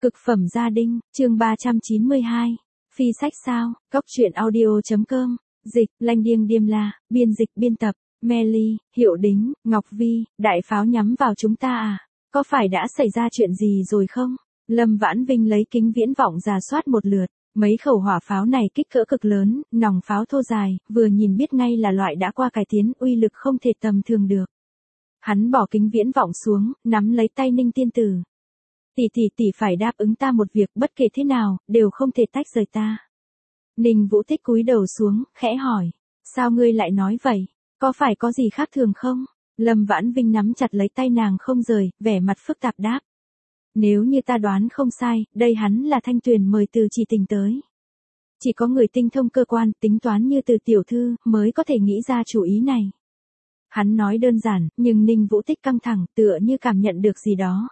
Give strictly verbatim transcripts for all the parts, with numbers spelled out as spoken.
Cực phẩm gia đình, chương ba trăm chín mươi hai. Phi sách sao, Cốc truyện audio.com, dịch, Lanh Điêng Điềm La, biên dịch biên tập, Melly, Hiệu Đính, Ngọc Vi, đại pháo nhắm vào chúng ta à? Có phải đã xảy ra chuyện gì rồi không? Lâm Vãn Vinh lấy kính viễn vọng rà soát một lượt, mấy khẩu hỏa pháo này kích cỡ cực lớn, nòng pháo thô dài, vừa nhìn biết ngay là loại đã qua cải tiến, uy lực không thể tầm thường được. Hắn bỏ kính viễn vọng xuống, nắm lấy tay Ninh Tiên Tử. Tỷ tỷ tỷ phải đáp ứng ta một việc, bất kể thế nào, đều không thể tách rời ta. Ninh Vũ Tích cúi đầu xuống, khẽ hỏi. Sao ngươi lại nói vậy? Có phải có gì khác thường không? Lâm Vãn Vinh nắm chặt lấy tay nàng không rời, vẻ mặt phức tạp đáp. Nếu như ta đoán không sai, đây hắn là Thanh Tuyền mời Từ Chỉ Tình tới. Chỉ có người tinh thông cơ quan, tính toán như Từ tiểu thư, mới có thể nghĩ ra chủ ý này. Hắn nói đơn giản, nhưng Ninh Vũ Tích căng thẳng, tựa như cảm nhận được gì đó.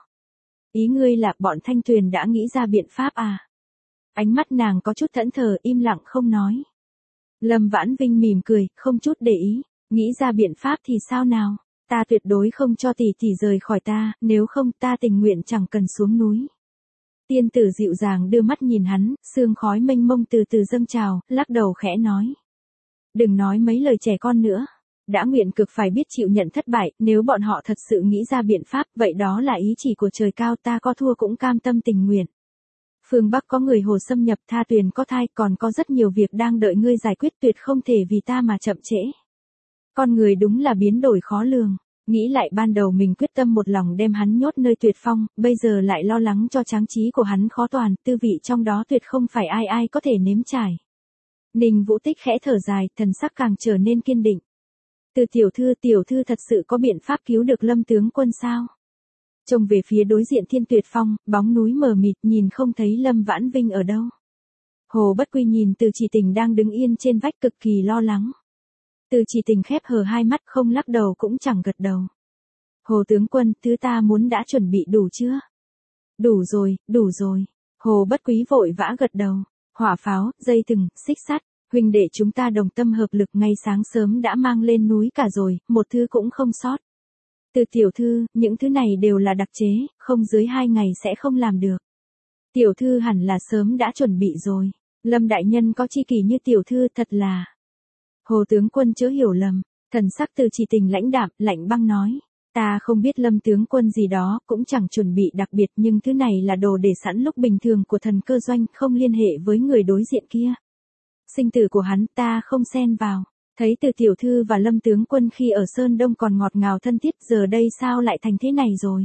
Ý ngươi là bọn Thanh Tuyền đã nghĩ ra biện pháp à? Ánh mắt nàng có chút thẫn thờ, im lặng không nói. Lâm Vãn Vinh mỉm cười, không chút để ý. Nghĩ ra biện pháp thì sao nào? Ta tuyệt đối không cho tỷ tỷ rời khỏi ta, nếu không ta tình nguyện chẳng cần xuống núi. Tiên tử dịu dàng đưa mắt nhìn hắn, sương khói mênh mông từ từ dâng trào, lắc đầu khẽ nói. Đừng nói mấy lời trẻ con nữa. Đã nguyện cực phải biết chịu nhận thất bại, nếu bọn họ thật sự nghĩ ra biện pháp, vậy đó là ý chỉ của trời cao, ta có thua cũng cam tâm tình nguyện. Phương Bắc có người hồ xâm nhập, Tha Tuyền có thai, còn có rất nhiều việc đang đợi ngươi giải quyết, tuyệt không thể vì ta mà chậm trễ. Con người đúng là biến đổi khó lường, nghĩ lại ban đầu mình quyết tâm một lòng đem hắn nhốt nơi tuyệt phong, bây giờ lại lo lắng cho tráng trí của hắn khó toàn, tư vị trong đó tuyệt không phải ai ai có thể nếm trải. Ninh Vũ Tích khẽ thở dài, thần sắc càng trở nên kiên định. Từ tiểu thư, tiểu thư thật sự có biện pháp cứu được Lâm tướng quân sao? Trông về phía đối diện Thiên Tuyệt Phong, bóng núi mờ mịt, nhìn không thấy Lâm Vãn Vinh ở đâu. Hồ Bất Quy nhìn Từ Chỉ Tình đang đứng yên trên vách cực kỳ lo lắng. Từ Chỉ Tình khép hờ hai mắt, không lắc đầu cũng chẳng gật đầu. Hồ tướng quân, thứ ta muốn đã chuẩn bị đủ chưa? Đủ rồi, đủ rồi. Hồ Bất Quý vội vã gật đầu. Hỏa pháo, dây thừng, xích sắt. Huynh đệ chúng ta đồng tâm hợp lực, ngay sáng sớm đã mang lên núi cả rồi, một thứ cũng không sót. Từ tiểu thư, những thứ này đều là đặc chế, không dưới hai ngày sẽ không làm được. Tiểu thư hẳn là sớm đã chuẩn bị rồi. Lâm đại nhân có chi kỷ như tiểu thư, thật là. Hồ tướng quân chớ hiểu lầm, thần sắc Từ Chỉ Tình lãnh đạm, lạnh băng nói. Ta không biết Lâm tướng quân gì đó, cũng chẳng chuẩn bị đặc biệt, nhưng thứ này là đồ để sẵn lúc bình thường của thần cơ doanh, không liên hệ với người đối diện kia. Sinh tử của hắn ta không xen vào. Thấy Từ tiểu thư và Lâm tướng quân khi ở Sơn Đông còn ngọt ngào thân thiết, giờ đây sao lại thành thế này rồi?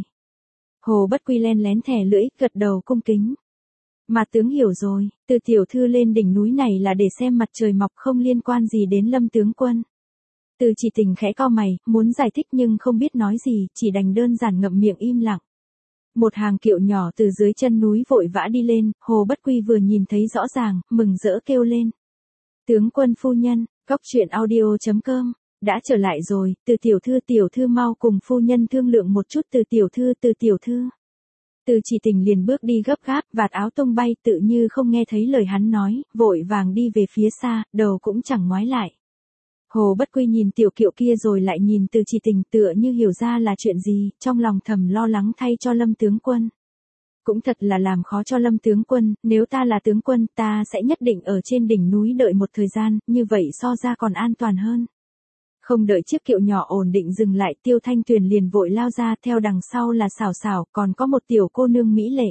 Hồ Bất Quy len lén thè lưỡi, gật đầu cung kính. Mà tướng hiểu rồi, Từ tiểu thư lên đỉnh núi này là để xem mặt trời mọc, không liên quan gì đến Lâm tướng quân. Từ Chỉ Tình khẽ cau mày, muốn giải thích nhưng không biết nói gì, chỉ đành đơn giản ngậm miệng im lặng. Một hàng kiệu nhỏ từ dưới chân núi vội vã đi lên, Hồ Bất Quy vừa nhìn thấy rõ ràng, mừng rỡ kêu lên. Tướng quân phu nhân, Cốc truyện audio.com, đã trở lại rồi, Từ tiểu thư tiểu thư mau cùng phu nhân thương lượng một chút. Từ tiểu thư Từ tiểu thư. Từ Chỉ Tình liền bước đi gấp gáp, vạt áo tung bay, tự như không nghe thấy lời hắn nói, vội vàng đi về phía xa, đầu cũng chẳng ngoái lại. Hồ Bất Quy nhìn tiểu kiệu kia rồi lại nhìn Từ Chỉ Tình, tựa như hiểu ra là chuyện gì, trong lòng thầm lo lắng thay cho Lâm tướng quân. Cũng thật là làm khó cho Lâm tướng quân, nếu ta là tướng quân, ta sẽ nhất định ở trên đỉnh núi đợi một thời gian, như vậy so ra còn an toàn hơn. Không đợi chiếc kiệu nhỏ ổn định dừng lại, Tiêu Thanh Tuyền liền vội lao ra, theo đằng sau là Sảo Sảo, còn có một tiểu cô nương mỹ lệ.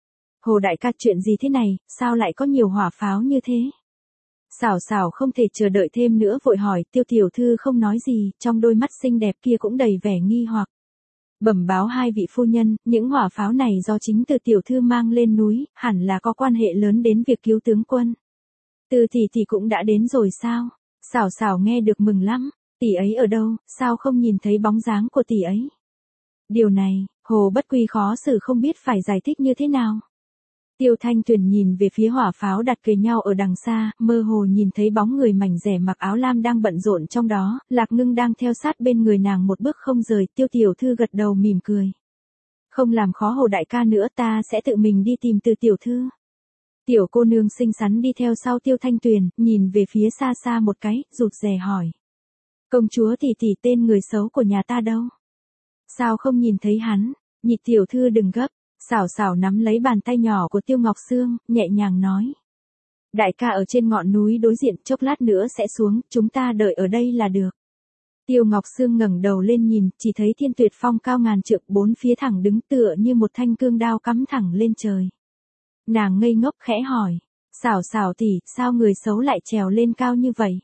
Hồ đại ca, chuyện gì thế này, sao lại có nhiều hỏa pháo như thế? Sảo Sảo không thể chờ đợi thêm nữa vội hỏi, Tiêu tiểu thư không nói gì, trong đôi mắt xinh đẹp kia cũng đầy vẻ nghi hoặc. Bẩm báo hai vị phu nhân, những hỏa pháo này do chính Từ tiểu thư mang lên núi, hẳn là có quan hệ lớn đến việc cứu tướng quân. Từ tỷ tỷ cũng đã đến rồi sao? Sảo Sảo nghe được mừng lắm. Tỷ ấy ở đâu, sao không nhìn thấy bóng dáng của tỷ ấy? Điều này, Hồ Bất Quy khó xử không biết phải giải thích như thế nào. Tiêu Thanh Tuyền nhìn về phía hỏa pháo đặt kề nhau ở đằng xa, mơ hồ nhìn thấy bóng người mảnh rẻ mặc áo lam đang bận rộn trong đó, Lạc Ngưng đang theo sát bên người nàng một bước không rời. Tiêu tiểu thư gật đầu mỉm cười. Không làm khó Hồ đại ca nữa, ta sẽ tự mình đi tìm Từ tiểu thư. Tiểu cô nương xinh xắn đi theo sau Tiêu Thanh Tuyền, nhìn về phía xa xa một cái, rụt rè hỏi. Công chúa tỷ tỷ, tên người xấu của nhà ta đâu? Sao không nhìn thấy hắn? Nhị tiểu thư đừng gấp. Xảo xảo nắm lấy bàn tay nhỏ của Tiêu Ngọc Sương, nhẹ nhàng nói. Đại ca ở trên ngọn núi đối diện, chốc lát nữa sẽ xuống, chúng ta đợi ở đây là được. Tiêu Ngọc Sương ngẩng đầu lên nhìn, chỉ thấy Thiên Tuyệt Phong cao ngàn trượng, bốn phía thẳng đứng tựa như một thanh cương đao cắm thẳng lên trời. Nàng ngây ngốc khẽ hỏi, xảo xảo tỷ, sao người xấu lại trèo lên cao như vậy?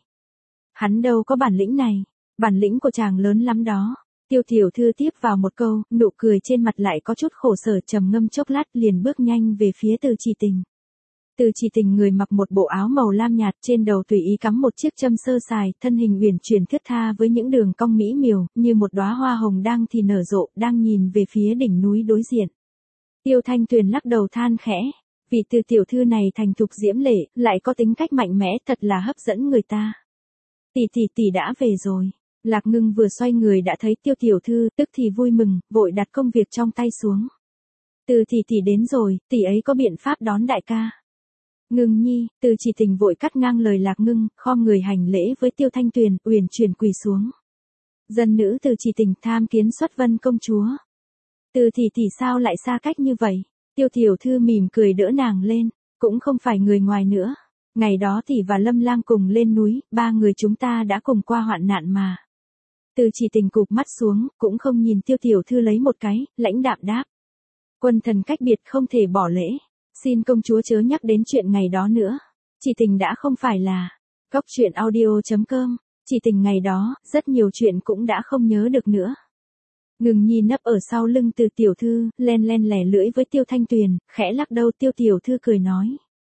Hắn đâu có bản lĩnh này, bản lĩnh của chàng lớn lắm đó. Tiêu tiểu thư tiếp vào một câu, nụ cười trên mặt lại có chút khổ sở, trầm ngâm chốc lát liền bước nhanh về phía Từ Chỉ Tình. Từ Chỉ Tình người mặc một bộ áo màu lam nhạt, trên đầu tùy ý cắm một chiếc châm sơ sài, thân hình uyển chuyển thướt tha với những đường cong mỹ miều, như một đóa hoa hồng đang thì nở rộ, đang nhìn về phía đỉnh núi đối diện. Tiêu Thanh Tuyền lắc đầu than khẽ, vị Từ tiểu thư này thành thục diễm lệ, lại có tính cách mạnh mẽ, thật là hấp dẫn người ta. Tỷ tỷ tỷ đã về rồi. Lạc Ngưng vừa xoay người đã thấy Tiêu tiểu thư, tức thì vui mừng, vội đặt công việc trong tay xuống. Từ tỷ tỷ đến rồi, tỷ ấy có biện pháp đón đại ca. Ngưng nhi, Từ Chỉ Tình vội cắt ngang lời Lạc Ngưng, khom người hành lễ với Tiêu Thanh Tuyền, uyển chuyển quỳ xuống. Dân nữ Từ Chỉ Tình tham kiến xuất vân công chúa. Từ tỷ tỷ sao lại xa cách như vậy? Tiêu tiểu thư mỉm cười đỡ nàng lên, cũng không phải người ngoài nữa. Ngày đó tỷ và Lâm Lang cùng lên núi, ba người chúng ta đã cùng qua hoạn nạn mà. Từ Chỉ Tình cụp mắt xuống, cũng không nhìn Tiêu tiểu thư lấy một cái, lãnh đạm đáp. Quân thần cách biệt không thể bỏ lễ. Xin công chúa chớ nhắc đến chuyện ngày đó nữa. Chỉ Tình đã không phải là. Cốc truyện audio chấm com. Chỉ Tình ngày đó, rất nhiều chuyện cũng đã không nhớ được nữa. Ngừng nhi nấp ở sau lưng Từ tiểu thư, len len lẻ lưỡi với Tiêu Thanh Tuyền, khẽ lắc đầu. Tiêu tiểu thư cười nói.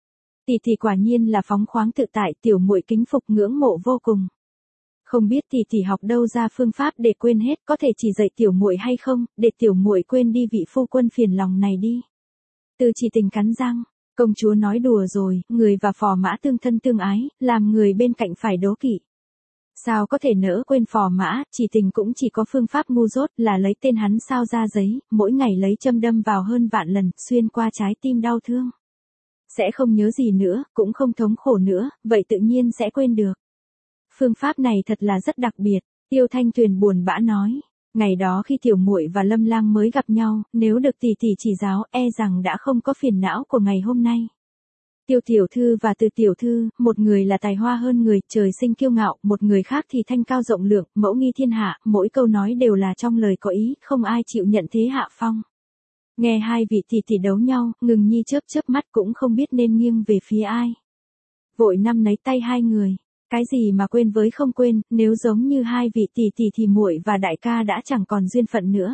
Tỷ tỷ quả nhiên là phóng khoáng tự tại, tiểu muội kính phục ngưỡng mộ vô cùng. Không biết tỷ tỷ học đâu ra phương pháp để quên hết, có thể chỉ dạy tiểu muội hay không, để tiểu muội quên đi vị phu quân phiền lòng này đi. Từ Chỉ Tình cắn răng, công chúa nói đùa rồi, người và phò mã tương thân tương ái, làm người bên cạnh phải đố kỵ. Sao có thể nỡ quên phò mã, Chỉ Tình cũng chỉ có phương pháp ngu dốt là lấy tên hắn sao ra giấy, mỗi ngày lấy châm đâm vào hơn vạn lần, xuyên qua trái tim đau thương. Sẽ không nhớ gì nữa, cũng không thống khổ nữa, vậy tự nhiên sẽ quên được. Phương pháp này thật là rất đặc biệt, Tiêu Thanh Tuyền buồn bã nói. Ngày đó khi tiểu muội và Lâm Lang mới gặp nhau, nếu được tỷ tỷ chỉ giáo, e rằng đã không có phiền não của ngày hôm nay. Tiêu tiểu thư và Từ tiểu thư, một người là tài hoa hơn người, trời sinh kiêu ngạo, một người khác thì thanh cao rộng lượng, mẫu nghi thiên hạ, mỗi câu nói đều là trong lời có ý, không ai chịu nhận thế hạ phong. Nghe hai vị tỷ tỷ đấu nhau, Ngừng nhi chớp chớp mắt cũng không biết nên nghiêng về phía ai. Vội nắm lấy tay hai người. Cái gì mà quên với không quên, nếu giống như hai vị tỷ tỷ thì muội và đại ca đã chẳng còn duyên phận nữa.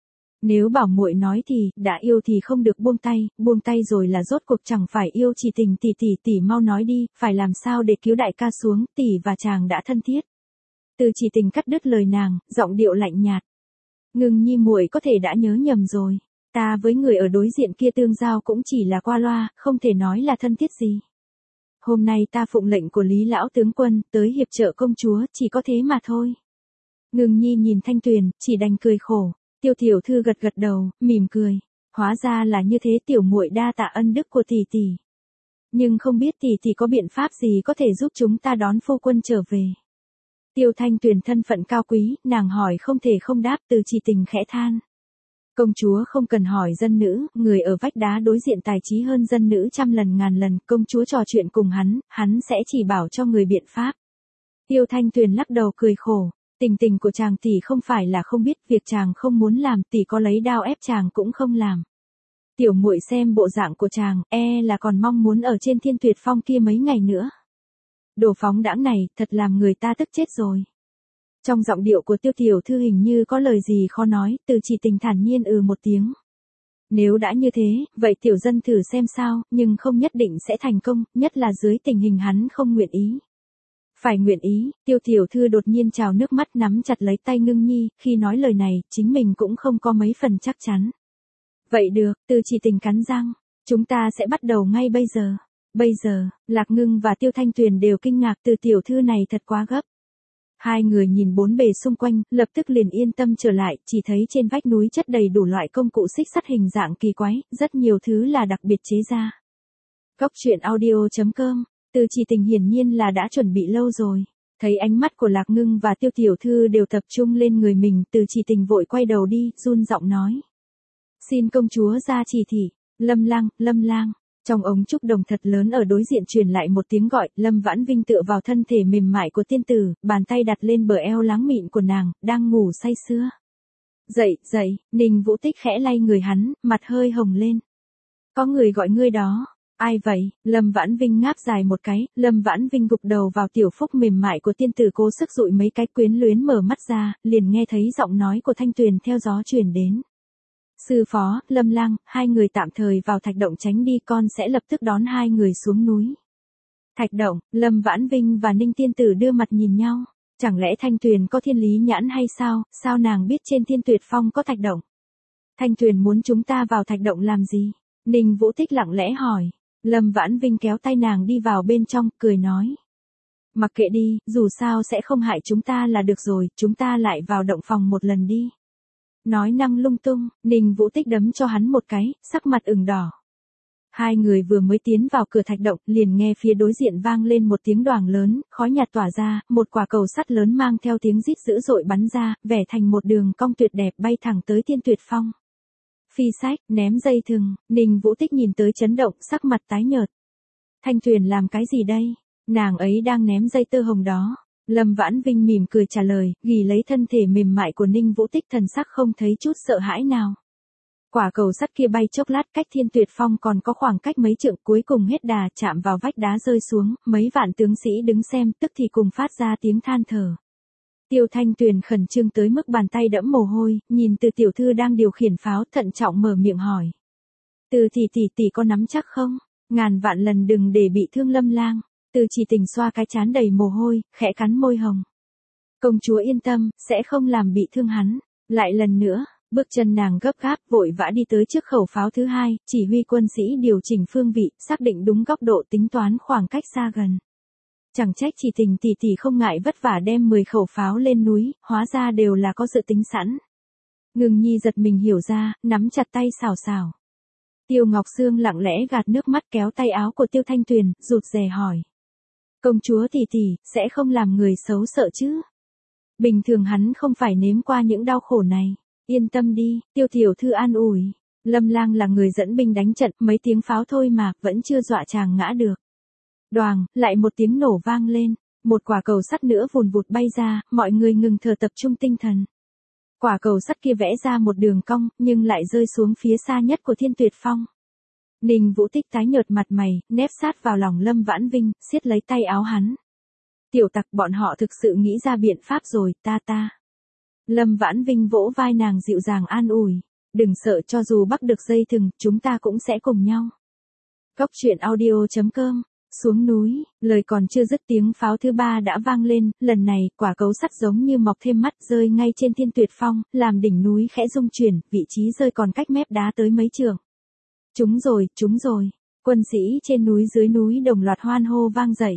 Nếu bảo muội nói thì, đã yêu thì không được buông tay, buông tay rồi là rốt cuộc chẳng phải yêu. Chỉ Tình tỷ tỷ tỷ mau nói đi, phải làm sao để cứu đại ca xuống, tỷ và chàng đã thân thiết. Từ Chỉ Tình cắt đứt lời nàng, giọng điệu lạnh nhạt. Ngưng nhi muội có thể đã nhớ nhầm rồi, ta với người ở đối diện kia tương giao cũng chỉ là qua loa, không thể nói là thân thiết gì. Hôm nay ta phụng lệnh của Lý lão tướng quân, tới hiệp trợ công chúa, chỉ có thế mà thôi. Ngưng nhi nhìn Thanh Tuyền, chỉ đành cười khổ. Tiêu tiểu thư gật gật đầu, mỉm cười. Hóa ra là như thế, tiểu muội đa tạ ân đức của tỷ tỷ. Nhưng không biết tỷ tỷ có biện pháp gì có thể giúp chúng ta đón phu quân trở về. Tiêu Thanh Tuyền thân phận cao quý, nàng hỏi không thể không đáp. Từ Chỉ Tình khẽ than. Công chúa không cần hỏi dân nữ, người ở vách đá đối diện tài trí hơn dân nữ trăm lần ngàn lần, công chúa trò chuyện cùng hắn, hắn sẽ chỉ bảo cho người biện pháp. Tiêu Thanh Tuyền lắc đầu cười khổ, tình tình của chàng tỷ không phải là không biết, việc chàng không muốn làm, tỷ có lấy đao ép chàng cũng không làm. Tiểu muội xem bộ dạng của chàng, e là còn mong muốn ở trên Thiên Tuyệt Phong kia mấy ngày nữa. Đồ phóng đãng này, thật làm người ta tức chết rồi. Trong giọng điệu của Tiêu tiểu thư hình như có lời gì khó nói, Từ Chỉ Tình thản nhiên ừ một tiếng. Nếu đã như thế, vậy tiểu dân thử xem sao, nhưng không nhất định sẽ thành công, nhất là dưới tình hình hắn không nguyện ý. Phải nguyện ý, Tiêu tiểu thư đột nhiên trào nước mắt, nắm chặt lấy tay Ngưng nhi, khi nói lời này, chính mình cũng không có mấy phần chắc chắn. Vậy được, Từ Chỉ Tình cắn răng, chúng ta sẽ bắt đầu ngay bây giờ. Bây giờ, Lạc Ngưng và Tiêu Thanh Tuyền đều kinh ngạc, Từ tiểu thư này thật quá gấp. Hai người nhìn bốn bề xung quanh, lập tức liền yên tâm trở lại, chỉ thấy trên vách núi chất đầy đủ loại công cụ xích sắt hình dạng kỳ quái, rất nhiều thứ là đặc biệt chế ra. Cốc truyện audio chấm com, Từ Chỉ Tình hiển nhiên là đã chuẩn bị lâu rồi. Thấy ánh mắt của Lạc Ngưng và Tiêu tiểu thư đều tập trung lên người mình, Từ Chỉ Tình vội quay đầu đi, run giọng nói. Xin công chúa ra chỉ thị. Lâm lang, Lâm lang. Trong ống trúc đồng thật lớn ở đối diện truyền lại một tiếng gọi, Lâm Vãn Vinh tựa vào thân thể mềm mại của tiên tử, bàn tay đặt lên bờ eo láng mịn của nàng, đang ngủ say sưa. Dậy, dậy, Ninh Vũ Tích khẽ lay người hắn, mặt hơi hồng lên. Có người gọi ngươi đó. Ai vậy? Lâm Vãn Vinh ngáp dài một cái, Lâm Vãn Vinh gục đầu vào tiểu phúc mềm mại của tiên tử, cố sức dụi mấy cái, quyến luyến mở mắt ra, liền nghe thấy giọng nói của Thanh Tuyền theo gió truyền đến. Sư phó, Lâm lang, hai người tạm thời vào thạch động tránh đi, con sẽ lập tức đón hai người xuống núi. Thạch động, Lâm Vãn Vinh và Ninh tiên tử đưa mặt nhìn nhau. Chẳng lẽ Thanh Tuyền có thiên lý nhãn hay sao, sao nàng biết trên Thiên Tuyệt Phong có thạch động? Thanh Tuyền muốn chúng ta vào thạch động làm gì? Ninh Vũ Tích lặng lẽ hỏi. Lâm Vãn Vinh kéo tay nàng đi vào bên trong, cười nói. Mặc kệ đi, dù sao sẽ không hại chúng ta là được rồi, chúng ta lại vào động phòng một lần đi. Nói năng lung tung, Ninh Vũ Tích đấm cho hắn một cái, sắc mặt ửng đỏ. Hai người vừa mới tiến vào cửa thạch động, liền nghe phía đối diện vang lên một tiếng đoàng lớn, khói nhạt tỏa ra, một quả cầu sắt lớn mang theo tiếng rít dữ dội bắn ra, vẽ thành một đường cong tuyệt đẹp bay thẳng tới Thiên Tuyệt Phong. Phi sách, ném dây thừng, Ninh Vũ Tích nhìn tới chấn động, sắc mặt tái nhợt. Thanh Tuyền làm cái gì đây? Nàng ấy đang ném dây tơ hồng đó. Lâm Vãn Vinh mỉm cười trả lời, ghi lấy thân thể mềm mại của Ninh Vũ Tích, thần sắc không thấy chút sợ hãi nào. Quả cầu sắt kia bay chốc lát cách Thiên Tuyệt Phong còn có khoảng cách mấy trượng, cuối cùng hết đà chạm vào vách đá rơi xuống, mấy vạn tướng sĩ đứng xem tức thì cùng phát ra tiếng than thở. Tiêu Thanh Tuyền khẩn trương tới mức bàn tay đẫm mồ hôi, nhìn Từ tiểu thư đang điều khiển pháo, thận trọng mở miệng hỏi. Từ tỷ tỷ tỷ có nắm chắc không? Ngàn vạn lần đừng để bị thương Lâm lang. Từ chỉ tình xoa cái trán đầy mồ hôi, khẽ cắn môi hồng. Công chúa yên tâm, sẽ không làm bị thương hắn. Lại lần nữa, bước chân nàng gấp gáp, vội vã đi tới trước khẩu pháo thứ hai, chỉ huy quân sĩ điều chỉnh phương vị, xác định đúng góc độ, tính toán khoảng cách xa gần. Chẳng trách chỉ tình tỷ tỷ không ngại vất vả đem mười khẩu pháo lên núi, hóa ra đều là có dự tính sẵn. Ngưng Nhi giật mình hiểu ra, nắm chặt tay xào xào. Tiêu Ngọc Sương lặng lẽ gạt nước mắt, kéo tay áo của Tiêu Thanh Tuyền, rụt rè hỏi. Công chúa tỷ tỷ, sẽ không làm người xấu sợ chứ? Bình thường hắn không phải nếm qua những đau khổ này. Yên tâm đi, Tiêu tiểu thư an ủi. Lâm lang là người dẫn binh đánh trận, mấy tiếng pháo thôi mà, vẫn chưa dọa chàng ngã được. Đoàng, lại một tiếng nổ vang lên. Một quả cầu sắt nữa vùn vụt bay ra, mọi người ngừng thở, tập trung tinh thần. Quả cầu sắt kia vẽ ra một đường cong, nhưng lại rơi xuống phía xa nhất của Thiên Tuyệt Phong. Ninh Vũ Tích tái nhợt mặt mày, nép sát vào lòng Lâm Vãn Vinh, siết lấy tay áo hắn. Tiểu tặc, bọn họ thực sự nghĩ ra biện pháp rồi, ta ta. Lâm Vãn Vinh vỗ vai nàng dịu dàng an ủi. Đừng sợ, cho dù bắt được dây thừng, chúng ta cũng sẽ cùng nhau. Góc truyện audio chấm com. Xuống núi, lời còn chưa dứt tiếng pháo thứ ba đã vang lên, lần này, quả cầu sắt giống như mọc thêm mắt, rơi ngay trên Thiên Tuyệt Phong, làm đỉnh núi khẽ rung chuyển, vị trí rơi còn cách mép đá tới mấy trượng. Chúng rồi, chúng rồi. Quân sĩ trên núi dưới núi đồng loạt hoan hô vang dậy.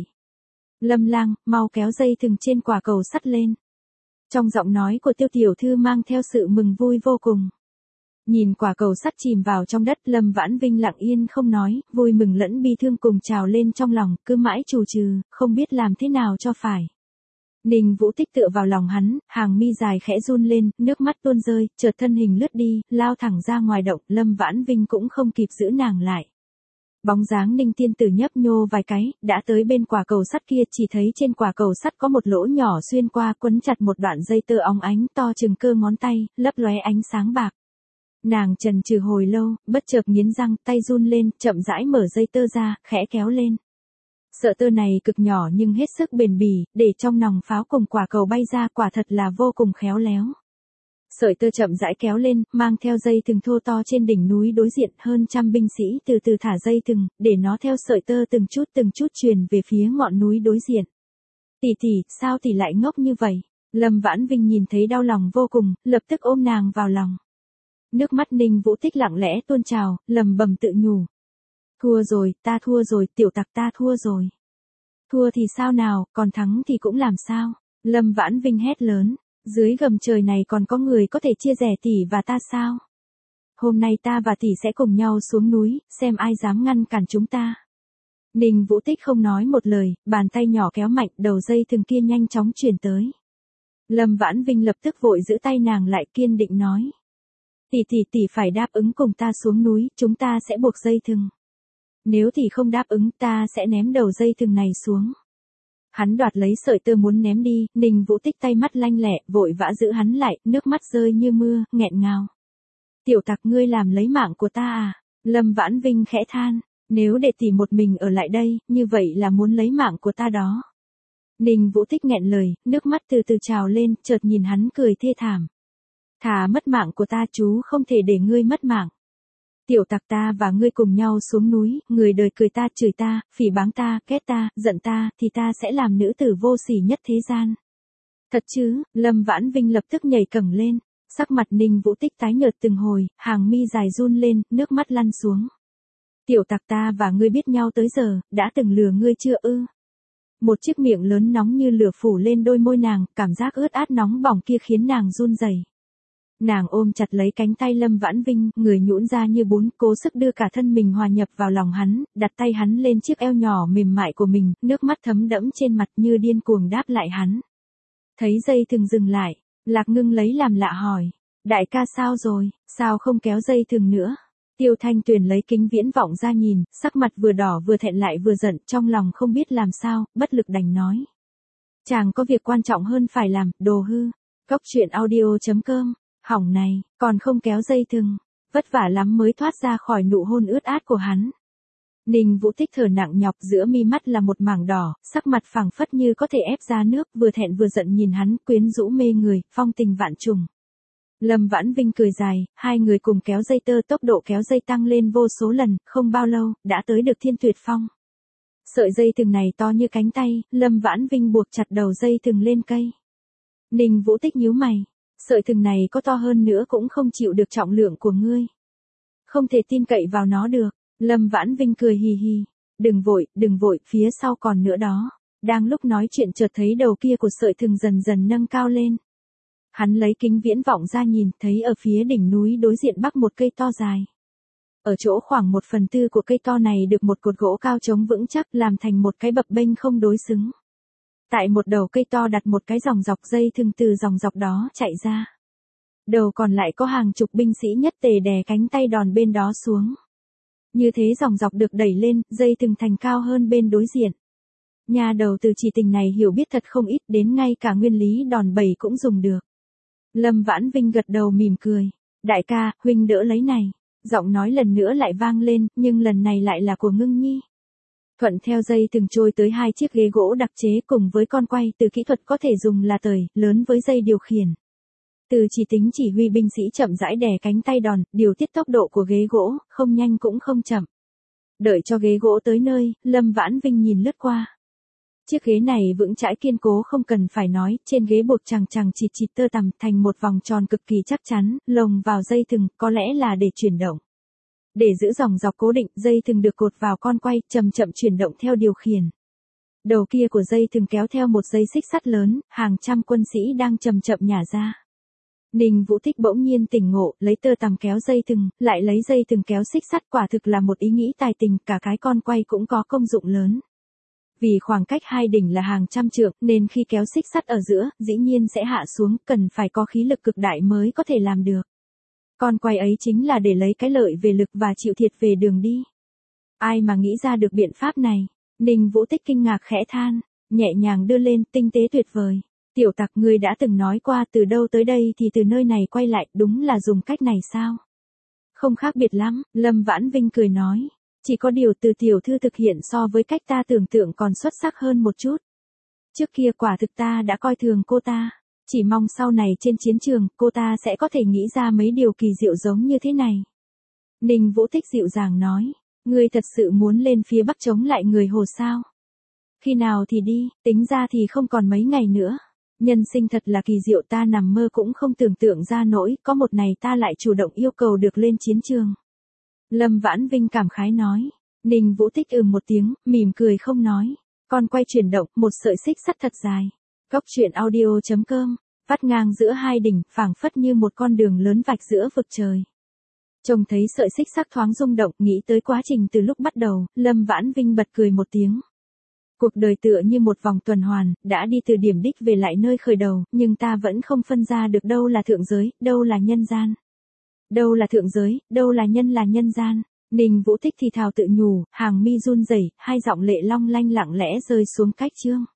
Lâm lang, mau kéo dây thừng trên quả cầu sắt lên. Trong giọng nói của Tiêu tiểu thư mang theo sự mừng vui vô cùng. Nhìn quả cầu sắt chìm vào trong đất, Lâm Vãn Vinh lặng yên không nói, vui mừng lẫn bi thương cùng trào lên trong lòng, cứ mãi trù trừ, không biết làm thế nào cho phải. Ninh Vũ Tích tựa vào lòng hắn, hàng mi dài khẽ run lên, nước mắt tuôn rơi, chợt thân hình lướt đi, lao thẳng ra ngoài động, Lâm Vãn Vinh cũng không kịp giữ nàng lại. Bóng dáng Ninh tiên tử nhấp nhô vài cái, đã tới bên quả cầu sắt kia, chỉ thấy trên quả cầu sắt có một lỗ nhỏ xuyên qua, quấn chặt một đoạn dây tơ óng ánh to chừng cơ ngón tay, lấp lóe ánh sáng bạc. Nàng chần chừ hồi lâu, bất chợt nghiến răng, tay run lên, chậm rãi mở dây tơ ra, khẽ kéo lên. Sợi tơ này cực nhỏ nhưng hết sức bền bỉ, để trong nòng pháo cùng quả cầu bay ra, quả thật là vô cùng khéo léo. Sợi tơ chậm rãi kéo lên, mang theo dây thừng thô to trên đỉnh núi đối diện, hơn trăm binh sĩ từ từ thả dây thừng, để nó theo sợi tơ từng chút từng chút truyền về phía ngọn núi đối diện. Tỷ tỷ, sao tỷ lại ngốc như vậy? Lâm Vãn Vinh nhìn thấy đau lòng vô cùng, lập tức ôm nàng vào lòng. Nước mắt Ninh Vũ Tích lặng lẽ tuôn trào, lầm bầm tự nhủ. Thua rồi, ta thua rồi, tiểu tặc ta thua rồi. Thua thì sao nào, còn thắng thì cũng làm sao? Lâm Vãn Vinh hét lớn, dưới gầm trời này còn có người có thể chia rẽ tỷ và ta sao? Hôm nay ta và tỷ sẽ cùng nhau xuống núi, xem ai dám ngăn cản chúng ta. Ninh Vũ Tích không nói một lời, bàn tay nhỏ kéo mạnh, đầu dây thừng kia nhanh chóng chuyển tới. Lâm Vãn Vinh lập tức vội giữ tay nàng lại, kiên định nói. Tỷ tỷ tỷ phải đáp ứng cùng ta xuống núi, chúng ta sẽ buộc dây thừng. Nếu tỷ không đáp ứng ta sẽ ném đầu dây thừng này xuống. Hắn đoạt lấy sợi tơ muốn ném đi, Ninh Vũ Tích tay mắt lanh lẹ, vội vã giữ hắn lại, nước mắt rơi như mưa, nghẹn ngào. Tiểu tặc ngươi làm lấy mạng của ta à? Lâm Vãn Vinh khẽ than, nếu để tỷ một mình ở lại đây, như vậy là muốn lấy mạng của ta đó. Ninh Vũ Tích nghẹn lời, nước mắt từ từ trào lên, chợt nhìn hắn cười thê thảm. Thà mất mạng của ta chú không thể để ngươi mất mạng. Tiểu tặc ta và ngươi cùng nhau xuống núi, người đời cười ta chửi ta, phỉ báng ta, ghét ta, giận ta, thì ta sẽ làm nữ tử vô sỉ nhất thế gian. Thật chứ? Lâm Vãn Vinh lập tức nhảy cẫng lên, sắc mặt Ninh Vũ Tích tái nhợt từng hồi, hàng mi dài run lên, nước mắt lăn xuống. Tiểu tặc ta và ngươi biết nhau tới giờ, đã từng lừa ngươi chưa ư? Một chiếc miệng lớn nóng như lửa phủ lên đôi môi nàng, cảm giác ướt át nóng bỏng kia khiến nàng run rẩy. Nàng ôm chặt lấy cánh tay Lâm Vãn Vinh, người nhũn ra như bún, cố sức đưa cả thân mình hòa nhập vào lòng hắn, đặt tay hắn lên chiếc eo nhỏ mềm mại của mình, nước mắt thấm đẫm trên mặt như điên cuồng đáp lại hắn. Thấy dây thừng dừng lại, Lạc Ngưng lấy làm lạ hỏi, đại ca sao rồi, sao không kéo dây thừng nữa? Tiêu Thanh Tuyền lấy kính viễn vọng ra nhìn, sắc mặt vừa đỏ vừa thẹn lại vừa giận, trong lòng không biết làm sao, bất lực đành nói. Chàng có việc quan trọng hơn phải làm, đồ hư. Cốc truyện audio chấm com. Hỏng này, còn không kéo dây thừng, vất vả lắm mới thoát ra khỏi nụ hôn ướt át của hắn. Ninh Vũ Tích thở nặng nhọc, giữa mi mắt là một mảng đỏ, sắc mặt phẳng phất như có thể ép ra nước, vừa thẹn vừa giận nhìn hắn, quyến rũ mê người, phong tình vạn trùng. Lâm Vãn Vinh cười dài, hai người cùng kéo dây tơ, tốc độ kéo dây tăng lên vô số lần, không bao lâu, đã tới được Thiên Tuyệt Phong. Sợi dây thừng này to như cánh tay, Lâm Vãn Vinh buộc chặt đầu dây thừng lên cây. Ninh Vũ Tích nhíu mày. Sợi thừng này có to hơn nữa cũng không chịu được trọng lượng của ngươi. Không thể tin cậy vào nó được. Lâm Vãn Vinh cười hì hì. Đừng vội, đừng vội, phía sau còn nữa đó. Đang lúc nói chuyện chợt thấy đầu kia của sợi thừng dần dần nâng cao lên. Hắn lấy kính viễn vọng ra nhìn, thấy ở phía đỉnh núi đối diện bắc một cây to dài. Ở chỗ khoảng một phần tư của cây to này được một cột gỗ cao chống vững chắc, làm thành một cái bập bênh không đối xứng. Tại một đầu cây to đặt một cái dòng dọc dây thừng từ dòng dọc đó chạy ra. Đầu còn lại có hàng chục binh sĩ nhất tề đè cánh tay đòn bên đó xuống. Như thế dòng dọc được đẩy lên, dây thừng thành cao hơn bên đối diện. Nhà đầu từ chỉ tình này hiểu biết thật không ít, đến ngay cả nguyên lý đòn bẩy cũng dùng được. Lâm Vãn Vinh gật đầu mỉm cười. Đại ca, huynh đỡ lấy này. Giọng nói lần nữa lại vang lên, nhưng lần này lại là của Ngưng Nhi. Thuận theo dây thừng trôi tới hai chiếc ghế gỗ đặc chế cùng với con quay, từ kỹ thuật có thể dùng là tời, lớn với dây điều khiển. Từ chỉ tính chỉ huy binh sĩ chậm rãi đè cánh tay đòn, điều tiết tốc độ của ghế gỗ, không nhanh cũng không chậm. Đợi cho ghế gỗ tới nơi, Lâm Vãn Vinh nhìn lướt qua. Chiếc ghế này vững chãi kiên cố không cần phải nói, trên ghế buộc chằng chằng chịt chịt tơ tằm thành một vòng tròn cực kỳ chắc chắn, lồng vào dây thừng, có lẽ là để chuyển động. Để giữ dòng dọc cố định, dây thừng được cột vào con quay, chậm chậm chuyển động theo điều khiển. Đầu kia của dây thừng kéo theo một dây xích sắt lớn, hàng trăm quân sĩ đang chậm chậm nhả ra. Ninh Vũ Tích bỗng nhiên tỉnh ngộ, lấy tơ tằm kéo dây thừng, lại lấy dây thừng kéo xích sắt, quả thực là một ý nghĩ tài tình, cả cái con quay cũng có công dụng lớn. Vì khoảng cách hai đỉnh là hàng trăm trượng, nên khi kéo xích sắt ở giữa, dĩ nhiên sẽ hạ xuống, cần phải có khí lực cực đại mới có thể làm được. Con quay ấy chính là để lấy cái lợi về lực và chịu thiệt về đường đi. Ai mà nghĩ ra được biện pháp này? Ninh Vũ Tích kinh ngạc khẽ than, nhẹ nhàng đưa lên, tinh tế tuyệt vời. Tiểu tặc, ngươi đã từng nói qua từ đâu tới đây thì từ nơi này quay lại, đúng là dùng cách này sao? Không khác biệt lắm, Lâm Vãn Vinh cười nói. Chỉ có điều từ tiểu thư thực hiện so với cách ta tưởng tượng còn xuất sắc hơn một chút. Trước kia quả thực ta đã coi thường cô ta. Chỉ mong sau này trên chiến trường, cô ta sẽ có thể nghĩ ra mấy điều kỳ diệu giống như thế này. Ninh Vũ Tích dịu dàng nói, ngươi thật sự muốn lên phía bắc chống lại người Hồ sao? Khi nào thì đi, tính ra thì không còn mấy ngày nữa. Nhân sinh thật là kỳ diệu, ta nằm mơ cũng không tưởng tượng ra nổi, có một ngày ta lại chủ động yêu cầu được lên chiến trường. Lâm Vãn Vinh cảm khái nói. Ninh Vũ Tích ừm một tiếng, mỉm cười không nói. Con quay chuyển động, một sợi xích sắt thật dài. Cốc truyện audio chấm com, vắt ngang giữa hai đỉnh, phảng phất như một con đường lớn vạch giữa vực trời. Trông thấy sợi xích sắt thoáng rung động, nghĩ tới quá trình từ lúc bắt đầu, Lâm Vãn Vinh bật cười một tiếng. Cuộc đời tựa như một vòng tuần hoàn, đã đi từ điểm đích về lại nơi khởi đầu, nhưng ta vẫn không phân ra được đâu là thượng giới, đâu là nhân gian. Đâu là thượng giới, đâu là nhân là nhân gian. Ninh Vũ Tích thì thào tự nhủ, hàng mi run rẩy, hai giọng lệ long lanh lặng lẽ rơi xuống cách chương.